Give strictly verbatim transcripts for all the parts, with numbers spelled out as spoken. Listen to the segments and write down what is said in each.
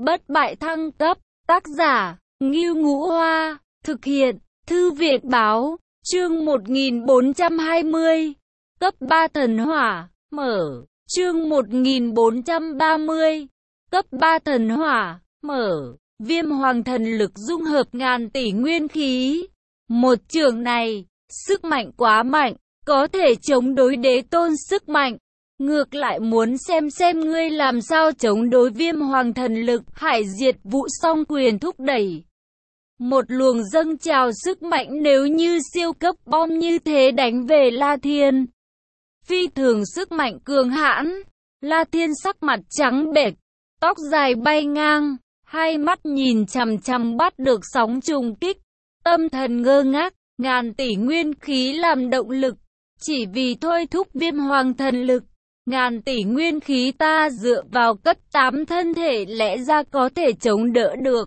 bất bại thăng cấp, tác giả, Ngưu Ngũ Hoa, thực hiện, Thư viện Báo, chương một nghìn bốn trăm hai mươi, cấp ba thần hỏa, mở, chương một nghìn bốn trăm ba mươi, cấp ba thần hỏa, mở, viêm hoàng thần lực dung hợp ngàn tỷ nguyên khí. Một trường này, sức mạnh quá mạnh, có thể chống đối đế tôn sức mạnh. Ngược lại muốn xem xem ngươi làm sao chống đối viêm hoàng thần lực, hải diệt vụ song quyền thúc đẩy. Một luồng dâng trào sức mạnh nếu như siêu cấp bom như thế đánh về La Thiên. Phi thường sức mạnh cường hãn, La Thiên sắc mặt trắng bệch, tóc dài bay ngang, hai mắt nhìn chằm chằm bắt được sóng trùng kích, tâm thần ngơ ngác, ngàn tỷ nguyên khí làm động lực, chỉ vì thôi thúc viêm hoàng thần lực. Ngàn tỷ nguyên khí ta dựa vào cấp tám thân thể lẽ ra có thể chống đỡ được.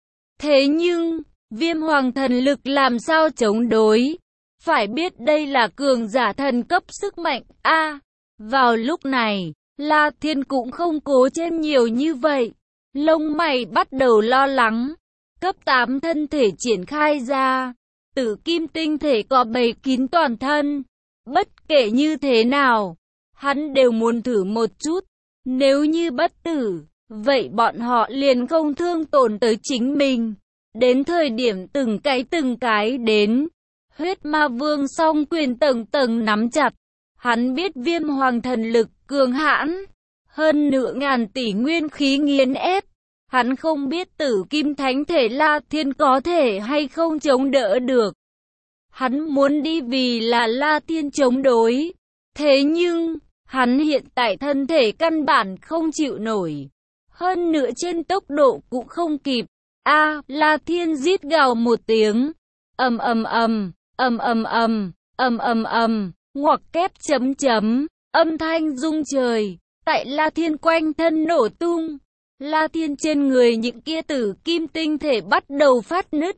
Thế nhưng, viêm hoàng thần lực làm sao chống đối? Phải biết đây là cường giả thần cấp sức mạnh A. À, vào lúc này, La Thiên cũng không cố thêm nhiều như vậy. Lông mày bắt đầu lo lắng. Cấp tám thân thể triển khai ra. Tử kim tinh thể có bầy kín toàn thân. Bất kể như thế nào, hắn đều muốn thử một chút. Nếu như bất tử, vậy bọn họ liền không thương tổn tới chính mình. Đến thời điểm từng cái từng cái đến, huyết ma vương song quyền tầng tầng nắm chặt. Hắn biết viêm hoàng thần lực cường hãn, hơn nửa ngàn tỷ nguyên khí nghiền ép. Hắn không biết tử kim thánh thể La Thiên có thể hay không chống đỡ được. Hắn muốn đi vì là La Thiên chống đối. Thế nhưng, hắn hiện tại thân thể căn bản không chịu nổi. Hơn nữa trên tốc độ cũng không kịp. A, à, La Thiên rít gào một tiếng. Ầm ầm ầm, ầm ầm ầm, ầm ầm ầm, ngoặc kép chấm chấm, âm thanh rung trời. Tại La Thiên quanh thân nổ tung. La Thiên trên người những kia tử kim tinh thể bắt đầu phát nứt.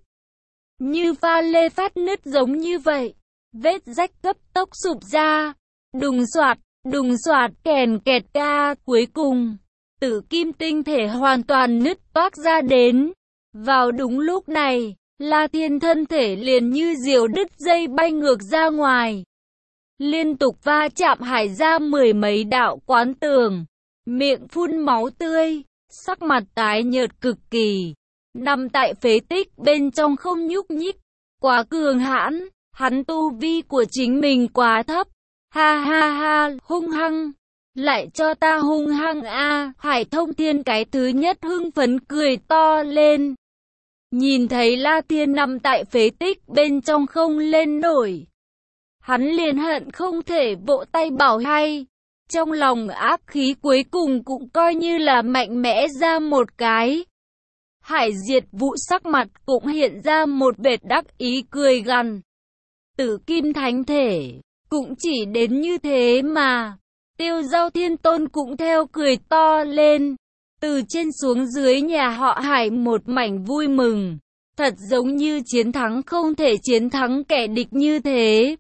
Như pha lê phát nứt giống như vậy. Vết rách cấp tốc sụp ra. Đùng soạt, đùng soạt, kèn kẹt ca, cuối cùng, tử kim tinh thể hoàn toàn nứt toác ra đến. Vào đúng lúc này, La Thiên thân thể liền như diều đứt dây bay ngược ra ngoài. Liên tục va chạm hải ra mười mấy đạo quán tường, miệng phun máu tươi, sắc mặt tái nhợt cực kỳ, nằm tại phế tích bên trong không nhúc nhích. Quá cường hãn, hắn tu vi của chính mình quá thấp. Ha ha ha, hung hăng, lại cho ta hung hăng a! Hải Thông Thiên cái thứ nhất hưng phấn cười to lên. Nhìn thấy La Thiên nằm tại phế tích bên trong không lên nổi, hắn liền hận không thể vỗ tay bảo hay. Trong lòng ác khí cuối cùng cũng coi như là mạnh mẽ ra một cái. Hải diệt vụ sắc mặt cũng hiện ra một vệt đắc ý cười gằn. Tử kim thánh thể cũng chỉ đến như thế mà. Tiêu Giao Thiên Tôn cũng theo cười to lên. Từ trên xuống dưới nhà họ Hải một mảnh vui mừng. Thật giống như chiến thắng không thể chiến thắng kẻ địch như thế.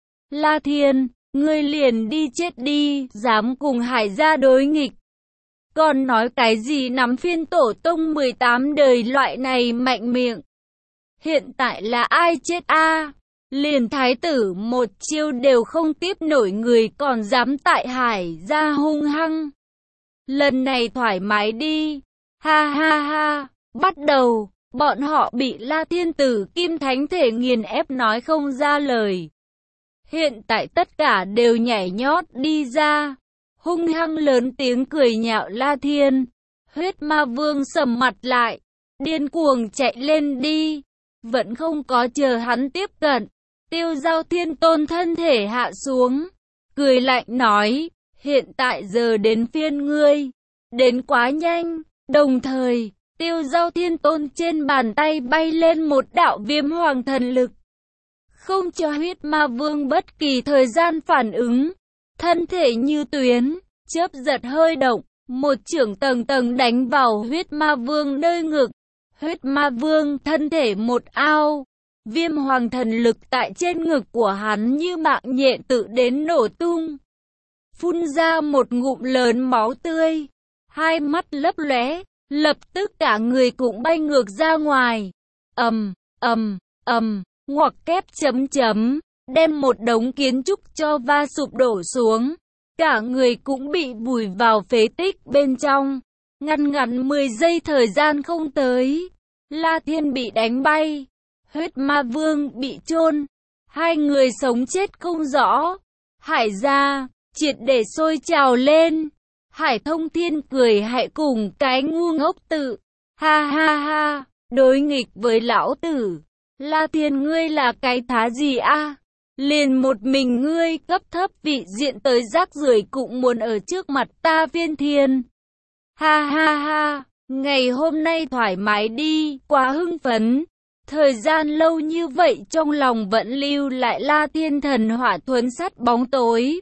La Thiên, ngươi liền đi chết đi, dám cùng Hải gia đối nghịch. Còn nói cái gì nắm phiên tổ tông mười tám đời loại này mạnh miệng. Hiện tại là ai chết a? À? Liền thái tử một chiêu đều không tiếp nổi người còn dám tại Hải gia hung hăng. Lần này thoải mái đi. Ha ha ha. Bắt đầu, bọn họ bị La Thiên tử kim thánh thể nghiền ép nói không ra lời. Hiện tại tất cả đều nhảy nhót đi ra. Hung hăng lớn tiếng cười nhạo La Thiên. Huyết ma vương sầm mặt lại. Điên cuồng chạy lên đi. Vẫn không có chờ hắn tiếp cận. Tiêu Giao Thiên Tôn thân thể hạ xuống, cười lạnh nói, hiện tại giờ đến phiên ngươi, đến quá nhanh. Đồng thời, Tiêu Giao Thiên Tôn trên bàn tay bay lên một đạo viêm hoàng thần lực, không cho huyết ma vương bất kỳ thời gian phản ứng. Thân thể như tuyến, chớp giật hơi động, một chưởng tầng tầng đánh vào huyết ma vương nơi ngực. Huyết ma vương thân thể một ao. Viêm hoàng thần lực tại trên ngực của hắn như mạng nhện tự đến nổ tung. Phun ra một ngụm lớn máu tươi. Hai mắt lấp lóe, Lập tức cả người cũng bay ngược ra ngoài. Ầm, ầm, ầm, ngoặc kép chấm chấm, đem một đống kiến trúc cho va sụp đổ xuống. Cả người cũng bị vùi vào phế tích bên trong. Ngăn ngắn mười giây thời gian không tới, La Thiên bị đánh bay, Huyết Ma Vương bị chôn, hai người sống chết không rõ. Hải gia triệt để sôi trào lên. Hải Thông Thiên cười hại cùng cái ngu ngốc tự. Ha ha ha, đối nghịch với lão tử. La Thiên ngươi là cái thá gì a? Liền một mình ngươi cấp thấp vị diện tới rác rưởi cũng muốn ở trước mặt ta phiên thiên. Ha ha ha, ngày hôm nay thoải mái đi, quá hưng phấn. Thời gian lâu như vậy trong lòng vẫn lưu lại La Thiên thần hỏa thuần sắt bóng tối.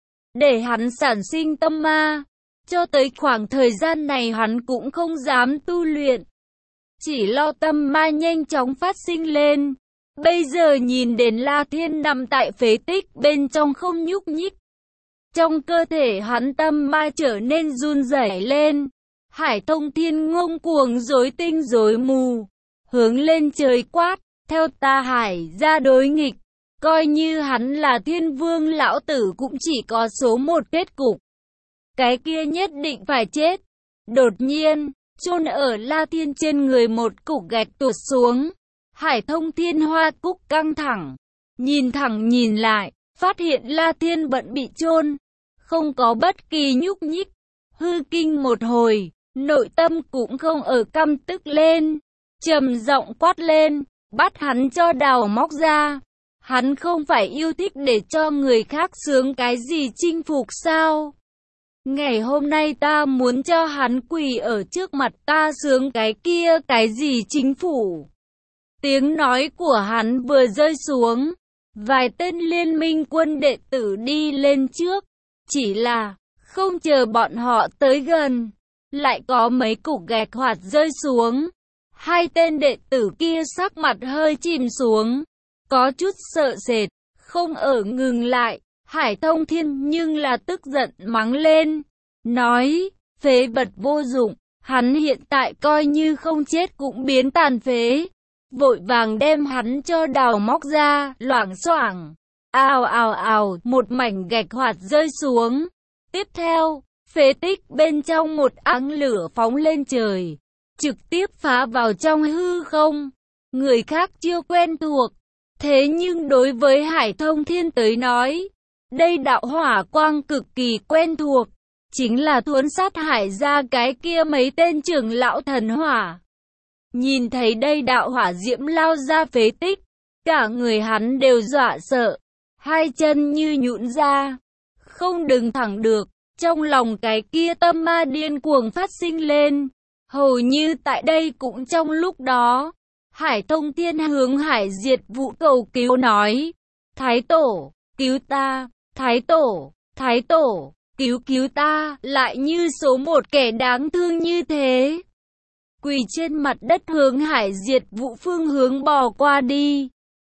Để hắn sản sinh tâm ma. Cho tới khoảng thời gian này hắn cũng không dám tu luyện. Chỉ lo tâm ma nhanh chóng phát sinh lên. Bây giờ nhìn đến La Thiên nằm tại phế tích bên trong không nhúc nhích. Trong cơ thể hắn tâm ma trở nên run rẩy lên. Hải Thông Thiên ngông cuồng rối tinh rối mù. Hướng lên trời quát, theo ta Hải ra đối nghịch. Coi như hắn là thiên vương lão tử cũng chỉ có số một kết cục. Cái kia nhất định phải chết. Đột nhiên, chôn ở La Thiên trên người một cục gạch tuột xuống. Hải Thông Thiên hoa cúc căng thẳng. Nhìn thẳng nhìn lại, phát hiện La Thiên vẫn bị chôn, không có bất kỳ nhúc nhích. Hư kinh một hồi, nội tâm cũng không ở căm tức lên. Trầm giọng quát lên, bắt hắn cho đào móc ra. Hắn không phải yêu thích để cho người khác sướng cái gì chinh phục sao? Ngày hôm nay ta muốn cho hắn quỳ ở trước mặt ta sướng cái kia cái gì chính phủ. Tiếng nói của hắn vừa rơi xuống, vài tên liên minh quân đệ tử đi lên trước. Chỉ là, không chờ bọn họ tới gần, lại có mấy cục gạch hoạt rơi xuống. Hai tên đệ tử kia sắc mặt hơi chìm xuống, có chút sợ sệt, không ở ngừng lại. Hải Thông Thiên nhưng là tức giận mắng lên, nói, phế vật vô dụng, hắn hiện tại coi như không chết cũng biến tàn phế. Vội vàng đem hắn cho đào móc ra, loảng xoảng. Ào ào ào, một mảnh gạch hoạt rơi xuống. Tiếp theo, phế tích bên trong một áng lửa phóng lên trời, trực tiếp phá vào trong hư không. Người khác chưa quen thuộc, thế nhưng đối với Hải Thông Thiên tới nói, đây đạo hỏa quang cực kỳ quen thuộc, chính là thuấn sát hải ra cái kia mấy tên trưởng lão thần hỏa. Nhìn thấy đây đạo hỏa diễm lao ra phế tích, cả người hắn đều dọa sợ, hai chân như nhũn ra, không đứng thẳng được. Trong lòng cái kia tâm ma điên cuồng phát sinh lên. Hầu như tại đây cũng trong lúc đó, Hải Thông Thiên hướng Hải Diệt Vũ cầu cứu nói, Thái Tổ, cứu ta, Thái Tổ, Thái Tổ, cứu cứu ta, lại như số một kẻ đáng thương như thế. Quỳ trên mặt đất hướng Hải Diệt Vũ phương hướng bò qua đi.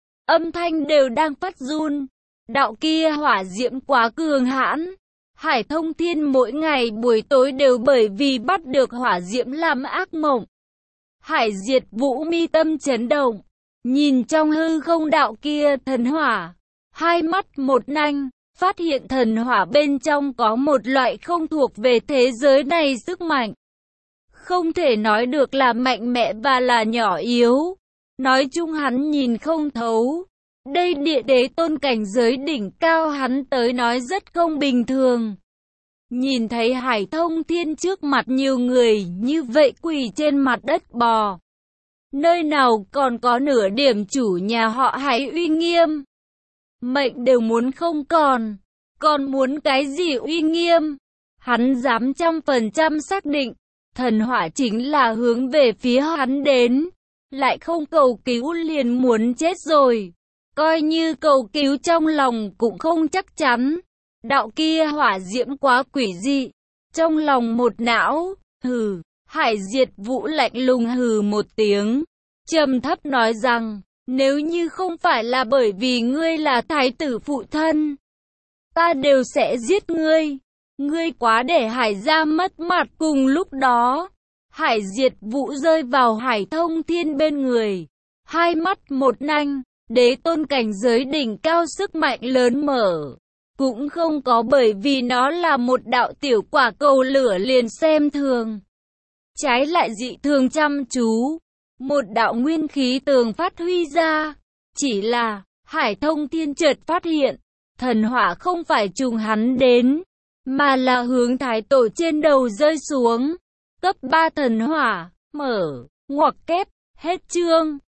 Âm thanh đều đang phát run, đạo kia hỏa diễm quá cường hãn. Hải Thông Thiên mỗi ngày buổi tối đều bởi vì bắt được hỏa diễm làm ác mộng. Hải Diệt Vũ mi tâm chấn động, nhìn trong hư không đạo kia thần hỏa, hai mắt một nanh, phát hiện thần hỏa bên trong có một loại không thuộc về thế giới này sức mạnh. Không thể nói được là mạnh mẽ và là nhỏ yếu. Nói chung hắn nhìn không thấu. Đây địa đế tôn cảnh giới đỉnh cao hắn tới nói rất không bình thường. Nhìn thấy Hải Thông Thiên trước mặt nhiều người như vậy quỳ trên mặt đất bò. Nơi nào còn có nửa điểm chủ nhà họ Hải uy nghiêm. Mệnh đều muốn không còn. Còn muốn cái gì uy nghiêm? Hắn dám trăm phần trăm xác định. Thần hỏa chính là hướng về phía hắn đến. Lại không cầu cứu liền muốn chết rồi. Coi như cầu cứu trong lòng cũng không chắc chắn. Đạo kia hỏa diễm quá quỷ dị. Trong lòng một não, hừ, Hải Diệt Vũ lạnh lùng hừ một tiếng. Trầm thấp nói rằng, nếu như không phải là bởi vì ngươi là thái tử phụ thân, ta đều sẽ giết ngươi. Ngươi quá để Hải gia mất mặt. Cùng lúc đó, Hải Diệt Vũ rơi vào Hải Thông Thiên bên người. Hai mắt một nanh, đế tôn cảnh giới đỉnh cao sức mạnh lớn mở. Cũng không có bởi vì nó là một đạo tiểu quả cầu lửa liền xem thường. Trái lại dị thường chăm chú. Một đạo nguyên khí tường phát huy ra. Chỉ là, Hải Thông Thiên chợt phát hiện, thần hỏa không phải trùng hắn đến, mà là hướng thái tổ trên đầu rơi xuống. Cấp ba thần hỏa, mở, ngoặc kép, hết chương.